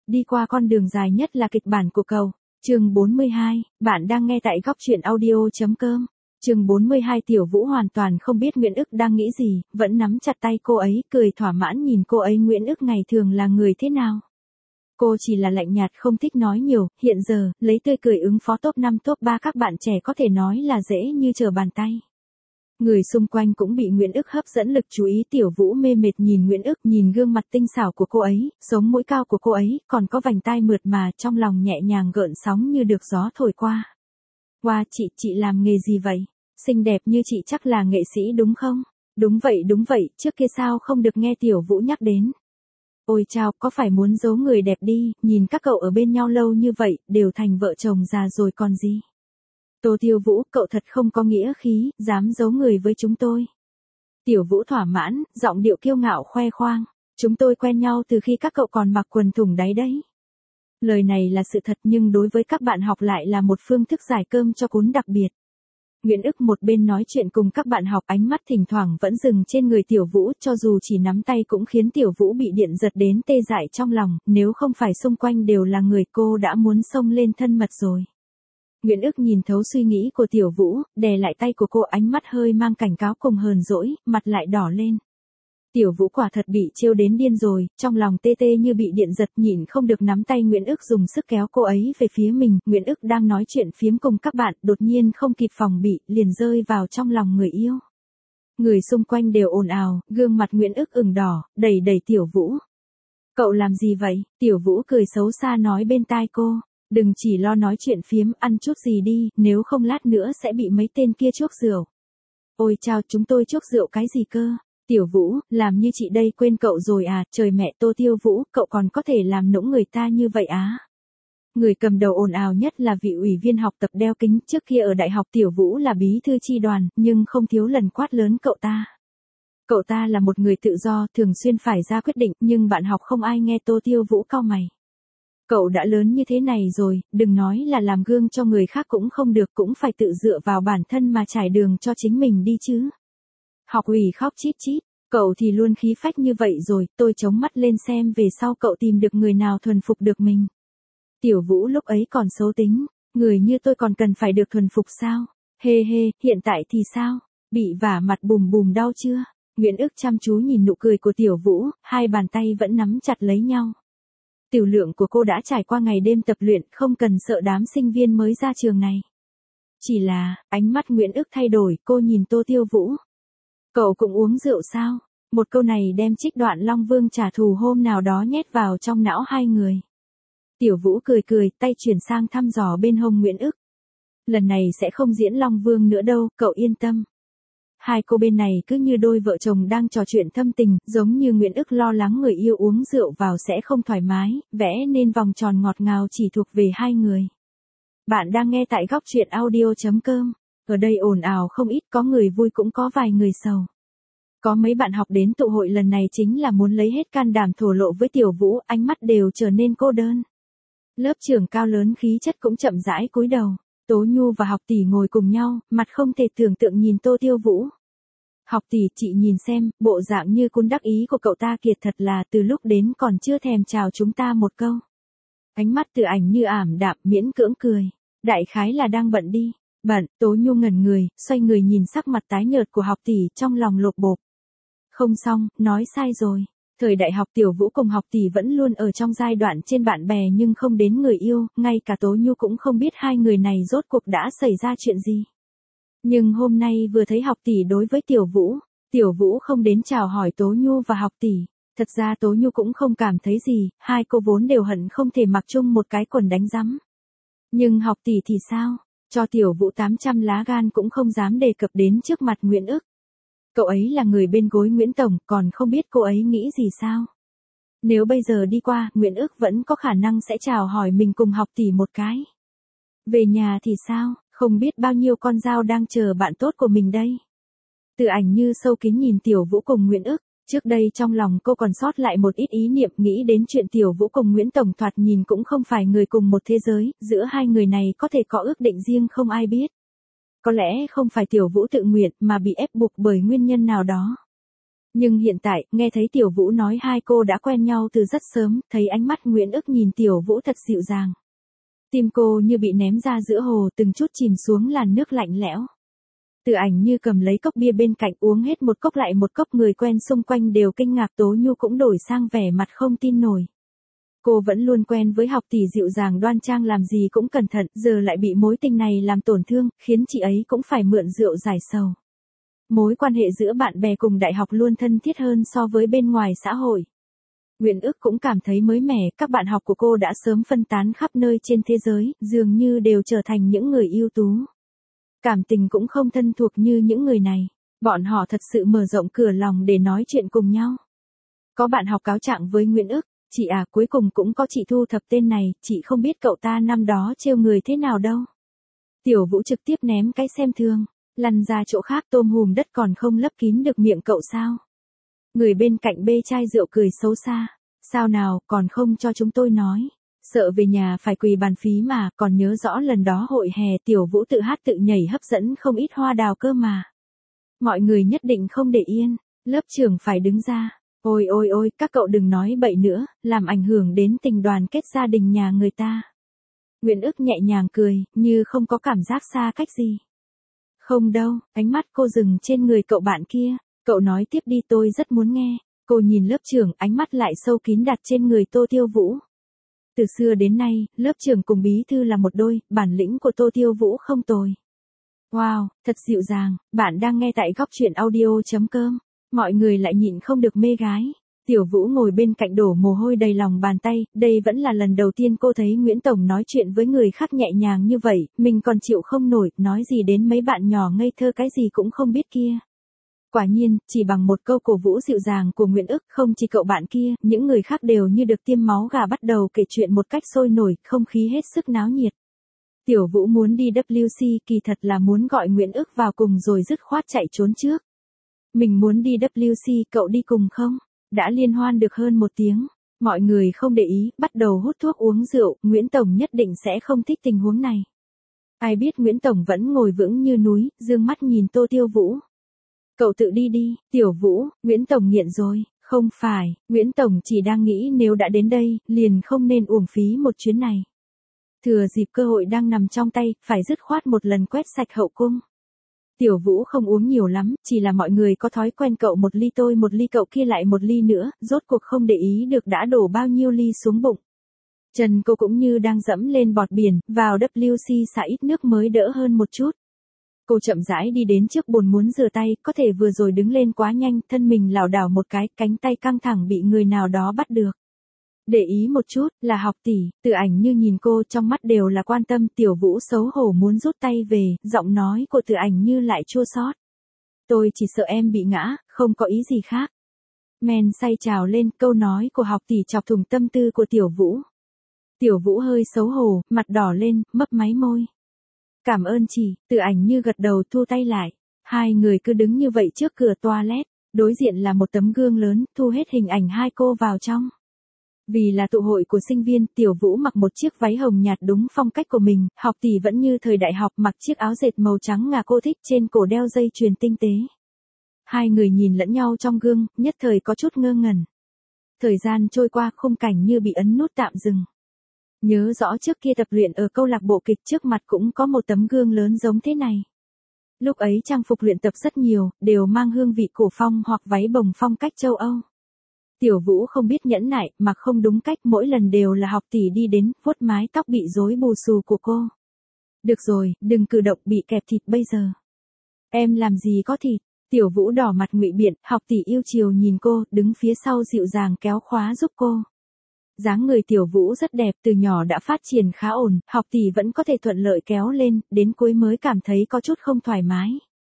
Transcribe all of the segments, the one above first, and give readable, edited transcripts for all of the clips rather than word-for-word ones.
đi qua con đường dài nhất là kịch bản của cậu. Chương 42, bạn đang nghe tại góc truyện audio.com. Chương 42 Tiểu Vũ hoàn toàn không biết Nguyễn Ức đang nghĩ gì, vẫn nắm chặt tay cô ấy, cười thỏa mãn nhìn cô ấy. Nguyễn Ức ngày thường là người thế nào? Cô chỉ là lạnh nhạt không thích nói nhiều, hiện giờ, lấy tươi cười ứng phó top 5 top 3 các bạn trẻ có thể nói là dễ như trở bàn tay. Người xung quanh cũng bị Nguyễn Ức hấp dẫn lực chú ý. Tiểu Vũ mê mệt nhìn Nguyễn Ức, nhìn gương mặt tinh xảo của cô ấy, sống mũi cao của cô ấy, còn có vành tai mượt mà, trong lòng nhẹ nhàng gợn sóng như được gió thổi qua. Wow, chị làm nghề gì vậy? Xinh đẹp như chị chắc là nghệ sĩ đúng không? Đúng vậy, trước kia sao không được nghe Tiểu Vũ nhắc đến. Ôi chao, có phải muốn giấu người đẹp đi, nhìn các cậu ở bên nhau lâu như vậy, đều thành vợ chồng già rồi còn gì. Tô Tiêu Vũ, cậu thật không có nghĩa khí, dám giấu người với chúng tôi. Tiểu Vũ thỏa mãn, giọng điệu kiêu ngạo khoe khoang. Chúng tôi quen nhau từ khi các cậu còn mặc quần thủng đáy đấy. Lời này là sự thật nhưng đối với các bạn học lại là một phương thức giải cơm cho cún đặc biệt. Nguyễn Ức một bên nói chuyện cùng các bạn học, ánh mắt thỉnh thoảng vẫn dừng trên người Tiểu Vũ, cho dù chỉ nắm tay cũng khiến Tiểu Vũ bị điện giật đến tê dại trong lòng, nếu không phải xung quanh đều là người cô đã muốn xông lên thân mật rồi. Nguyễn Ức nhìn thấu suy nghĩ của Tiểu Vũ, đè lại tay của cô, ánh mắt hơi mang cảnh cáo cùng hờn dỗi, mặt lại đỏ lên. Tiểu Vũ quả thật bị trêu đến điên rồi, trong lòng tê tê như bị điện giật, nhịn không được nắm tay Nguyễn Ức dùng sức kéo cô ấy về phía mình. Nguyễn Ức đang nói chuyện phiếm cùng các bạn, đột nhiên không kịp phòng bị, liền rơi vào trong lòng người yêu. Người xung quanh đều ồn ào, gương mặt Nguyễn Ức ửng đỏ, đẩy Tiểu Vũ. Cậu làm gì vậy? Tiểu Vũ cười xấu xa nói bên tai cô. Đừng chỉ lo nói chuyện phiếm, ăn chút gì đi, nếu không lát nữa sẽ bị mấy tên kia chuốc rượu. Ôi chao, chúng tôi chuốc rượu cái gì cơ? Tiểu Vũ, làm như chị đây quên cậu rồi à, trời mẹ, Tô Tiêu Vũ, cậu còn có thể làm nũng người ta như vậy á? Người cầm đầu ồn ào nhất là vị ủy viên học tập đeo kính, trước kia ở đại học Tiểu Vũ là bí thư chi đoàn, nhưng không thiếu lần quát lớn cậu ta. Cậu ta là một người tự do, thường xuyên phải ra quyết định, nhưng bạn học không ai nghe. Tô Tiêu Vũ cau mày. Cậu đã lớn như thế này rồi, đừng nói là làm gương cho người khác cũng không được, cũng phải tự dựa vào bản thân mà trải đường cho chính mình đi chứ. Học ủy khóc chít chít, cậu thì luôn khí phách như vậy rồi, tôi chống mắt lên xem về sau cậu tìm được người nào thuần phục được mình. Tiểu Vũ lúc ấy còn xấu tính, người như tôi còn cần phải được thuần phục sao? Hê, hiện tại thì sao? Bị vả mặt bùm đau chưa? Nguyễn Ức chăm chú nhìn nụ cười của Tiểu Vũ, hai bàn tay vẫn nắm chặt lấy nhau. Tiểu lượng của cô đã trải qua ngày đêm tập luyện, không cần sợ đám sinh viên mới ra trường này. Chỉ là, ánh mắt Nguyễn Ức thay đổi, cô nhìn Tô Tiêu Vũ. Cậu cũng uống rượu sao? Một câu này đem trích đoạn Long Vương trả thù hôm nào đó nhét vào trong não hai người. Tiểu Vũ cười, tay chuyển sang thăm dò bên hông Nguyễn Ức. Lần này sẽ không diễn Long Vương nữa đâu, cậu yên tâm. Hai cô bên này cứ như đôi vợ chồng đang trò chuyện thâm tình, giống như Nguyễn Ức lo lắng người yêu uống rượu vào sẽ không thoải mái, vẽ nên vòng tròn ngọt ngào chỉ thuộc về hai người. Bạn đang nghe tại góc truyện audio.com. Ở đây ồn ào không ít, có người vui cũng có vài người sầu. Có mấy bạn học đến tụ hội lần này chính là muốn lấy hết can đảm thổ lộ với Tiểu Vũ, ánh mắt đều trở nên cô đơn. Lớp trưởng cao lớn khí chất cũng chậm rãi cúi đầu. Tố Nhu và học tỷ ngồi cùng nhau, mặt không thể tưởng tượng nhìn Tô Tiêu Vũ. Học tỷ, chị nhìn xem, bộ dạng như cún đắc ý của cậu ta kiệt thật là từ lúc đến còn chưa thèm chào chúng ta một câu. Ánh mắt Từ Ảnh như ảm đạm, miễn cưỡng cười. Đại khái là đang bận đi. Bận, Tố Nhu ngẩn người, xoay người nhìn sắc mặt tái nhợt của học tỷ, trong lòng lột bột. Không xong, nói sai rồi. Thời đại học Tiểu Vũ cùng học tỷ vẫn luôn ở trong giai đoạn trên bạn bè nhưng không đến người yêu, ngay cả Tố Nhu cũng không biết hai người này rốt cuộc đã xảy ra chuyện gì. Nhưng hôm nay vừa thấy học tỷ đối với Tiểu Vũ không đến chào hỏi Tố Nhu và học tỷ. Thật ra Tố Nhu cũng không cảm thấy gì, hai cô vốn đều hận không thể mặc chung một cái quần đánh rắm. Nhưng học tỷ thì sao? Cho Tiểu Vũ 800 lá gan cũng không dám đề cập đến trước mặt Nguyễn Ức. Cậu ấy là người bên gối Nguyễn Tổng, còn không biết cô ấy nghĩ gì sao? Nếu bây giờ đi qua, Nguyễn Ức vẫn có khả năng sẽ chào hỏi mình cùng học tỷ một cái. Về nhà thì sao, không biết bao nhiêu con dao đang chờ bạn tốt của mình đây. Từ Ảnh như sâu kín nhìn Tiểu Vũ cùng Nguyễn Ức. Trước đây trong lòng cô còn sót lại một ít ý niệm, nghĩ đến chuyện Tiểu Vũ cùng Nguyễn Tổng thoạt nhìn cũng không phải người cùng một thế giới, giữa hai người này có thể có ước định riêng không ai biết. Có lẽ không phải Tiểu Vũ tự nguyện mà bị ép buộc bởi nguyên nhân nào đó. Nhưng hiện tại, nghe thấy Tiểu Vũ nói hai cô đã quen nhau từ rất sớm, thấy ánh mắt Nguyễn Ức nhìn Tiểu Vũ thật dịu dàng. Tim cô như bị ném ra giữa hồ, từng chút chìm xuống làn nước lạnh lẽo. Từ Ảnh Như cầm lấy cốc bia bên cạnh uống hết một cốc lại một cốc, người quen xung quanh đều kinh ngạc, Tố Nhu cũng đổi sang vẻ mặt không tin nổi. Cô vẫn luôn quen với học tỷ dịu dàng đoan trang, làm gì cũng cẩn thận, giờ lại bị mối tình này làm tổn thương, khiến chị ấy cũng phải mượn rượu giải sầu. Mối quan hệ giữa bạn bè cùng đại học luôn thân thiết hơn so với bên ngoài xã hội. Nguyễn Ức cũng cảm thấy mới mẻ, các bạn học của cô đã sớm phân tán khắp nơi trên thế giới, dường như đều trở thành những người ưu tú. Cảm tình cũng không thân thuộc như những người này, bọn họ thật sự mở rộng cửa lòng để nói chuyện cùng nhau. Có bạn học cáo trạng với Nguyễn Ức, chị à, cuối cùng cũng có chị thu thập tên này, chị không biết cậu ta năm đó trêu người thế nào đâu. Tiểu Vũ trực tiếp ném cái xem thường, lăn ra chỗ khác, tôm hùm đất còn không lấp kín được miệng cậu sao. Người bên cạnh bê chai rượu cười xấu xa, sao nào, còn không cho chúng tôi nói. Sợ về nhà phải quỳ bàn phí mà, còn nhớ rõ lần đó hội hè Tiểu Vũ tự hát tự nhảy hấp dẫn không ít hoa đào cơ mà. Mọi người nhất định không để yên, lớp trưởng phải đứng ra. Ôi ôi ôi, các cậu đừng nói bậy nữa, làm ảnh hưởng đến tình đoàn kết gia đình nhà người ta. Nguyễn Ức nhẹ nhàng cười, như không có cảm giác xa cách gì. Không đâu, ánh mắt cô dừng trên người cậu bạn kia, cậu nói tiếp đi, tôi rất muốn nghe. Cô nhìn lớp trưởng, ánh mắt lại sâu kín đặt trên người Tô Tiêu Vũ. Từ xưa đến nay, lớp trưởng cùng bí thư là một đôi, bản lĩnh của Tô Tiêu Vũ không tồi. Wow, thật dịu dàng, bạn đang nghe tại góc truyện audio.com. Mọi người lại nhịn không được mê gái. Tiểu Vũ ngồi bên cạnh đổ mồ hôi đầy lòng bàn tay, đây vẫn là lần đầu tiên cô thấy Nguyễn Tổng nói chuyện với người khác nhẹ nhàng như vậy, mình còn chịu không nổi, nói gì đến mấy bạn nhỏ ngây thơ cái gì cũng không biết kia. Quả nhiên, chỉ bằng một câu cổ vũ dịu dàng của Nguyễn Ức, không chỉ cậu bạn kia, những người khác đều như được tiêm máu gà bắt đầu kể chuyện một cách sôi nổi, không khí hết sức náo nhiệt. Tiểu Vũ muốn đi WC, kỳ thật là muốn gọi Nguyễn Ức vào cùng rồi dứt khoát chạy trốn trước. Mình muốn đi WC, cậu đi cùng không? Đã liên hoan được hơn một tiếng, mọi người không để ý, bắt đầu hút thuốc uống rượu, Nguyễn Tổng nhất định sẽ không thích tình huống này. Ai biết Nguyễn Tổng vẫn ngồi vững như núi, dương mắt nhìn Tô Tiêu Vũ. Cậu tự đi đi, Tiểu Vũ, Nguyễn Tổng nghiện rồi, không phải, Nguyễn Tổng chỉ đang nghĩ nếu đã đến đây, liền không nên uổng phí một chuyến này. Thừa dịp cơ hội đang nằm trong tay, phải dứt khoát một lần quét sạch hậu cung. Tiểu Vũ không uống nhiều lắm, chỉ là mọi người có thói quen cậu một ly tôi một ly cậu kia lại một ly nữa, rốt cuộc không để ý được đã đổ bao nhiêu ly xuống bụng. Chân cô cũng như đang dẫm lên bọt biển, vào WC xả ít nước mới đỡ hơn một chút. Cô chậm rãi đi đến trước bồn muốn rửa tay, có thể vừa rồi đứng lên quá nhanh, thân mình lảo đảo một cái, cánh tay căng thẳng bị người nào đó bắt được. Để ý một chút, là học tỷ, Từ Ảnh Như nhìn cô trong mắt đều là quan tâm, Tiểu Vũ xấu hổ muốn rút tay về, giọng nói của Từ Ảnh Như lại chua xót. Tôi chỉ sợ em bị ngã, không có ý gì khác. Men say trào lên, câu nói của học tỷ chọc thủng tâm tư của Tiểu Vũ. Tiểu Vũ hơi xấu hổ, mặt đỏ lên, mấp máy môi. Cảm ơn chị, Từ Ảnh Như gật đầu thu tay lại. Hai người cứ đứng như vậy trước cửa toilet, đối diện là một tấm gương lớn, thu hết hình ảnh hai cô vào trong. Vì là tụ hội của sinh viên, Tiểu Vũ mặc một chiếc váy hồng nhạt đúng phong cách của mình, học tỷ vẫn như thời đại học mặc chiếc áo dệt màu trắng ngà cô thích, trên cổ đeo dây chuyền tinh tế. Hai người nhìn lẫn nhau trong gương, nhất thời có chút ngơ ngẩn. Thời gian trôi qua, khung cảnh như bị ấn nút tạm dừng. Nhớ rõ trước kia tập luyện ở câu lạc bộ kịch trước mặt cũng có một tấm gương lớn giống thế này. Lúc ấy trang phục luyện tập rất nhiều, đều mang hương vị cổ phong hoặc váy bồng phong cách châu Âu. Tiểu Vũ không biết nhẫn nại, mặc không đúng cách, mỗi lần đều là học tỷ đi đến, vuốt mái tóc bị rối bù xù của cô. Được rồi, đừng cử động, bị kẹp thịt bây giờ. Em làm gì có thịt? Tiểu Vũ đỏ mặt ngụy biện, học tỷ yêu chiều nhìn cô, đứng phía sau dịu dàng kéo khóa giúp cô. Dáng người Tiểu Vũ rất đẹp, từ nhỏ đã phát triển khá ổn, học tỷ vẫn có thể thuận lợi kéo lên, đến cuối mới cảm thấy có chút không thoải mái.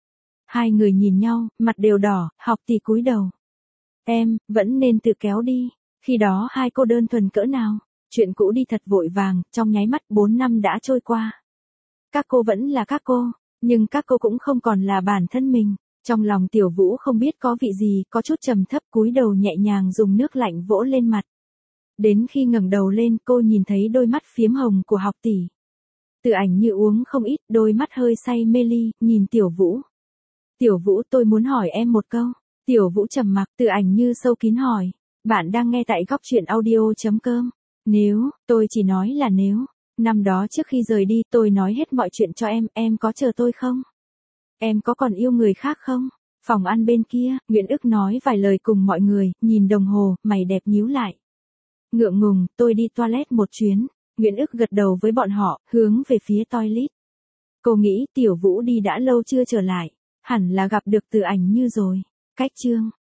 Hai người nhìn nhau, mặt đều đỏ, học tỷ cúi đầu. Em, vẫn nên tự kéo đi. Khi đó hai cô đơn thuần cỡ nào. Chuyện cũ đi thật vội vàng, trong nháy mắt 4 năm đã trôi qua. Các cô vẫn là các cô, nhưng các cô cũng không còn là bản thân mình. Trong lòng Tiểu Vũ không biết có vị gì, có chút trầm thấp, cúi đầu nhẹ nhàng dùng nước lạnh vỗ lên mặt. Đến khi ngẩng đầu lên, cô nhìn thấy đôi mắt phiếm hồng của học tỷ. Từ Ảnh Như uống không ít, đôi mắt hơi say mê ly, nhìn Tiểu Vũ. Tiểu Vũ, tôi muốn hỏi em một câu. Tiểu Vũ trầm mặc, Từ Ảnh Như sâu kín hỏi. Bạn đang nghe tại góc truyện audio.com. Nếu, tôi chỉ nói là nếu. Năm đó trước khi rời đi tôi nói hết mọi chuyện cho em có chờ tôi không? Em có còn yêu người khác không? Phòng ăn bên kia, Nguyễn Ức nói vài lời cùng mọi người, nhìn đồng hồ, mày đẹp nhíu lại. Ngượng ngùng, tôi đi toilet một chuyến. Nguyễn Ức gật đầu với bọn họ, hướng về phía toilet. Cô nghĩ Tiểu Vũ đi đã lâu chưa trở lại. Hẳn là gặp được Từ Ảnh Như rồi. Cách chương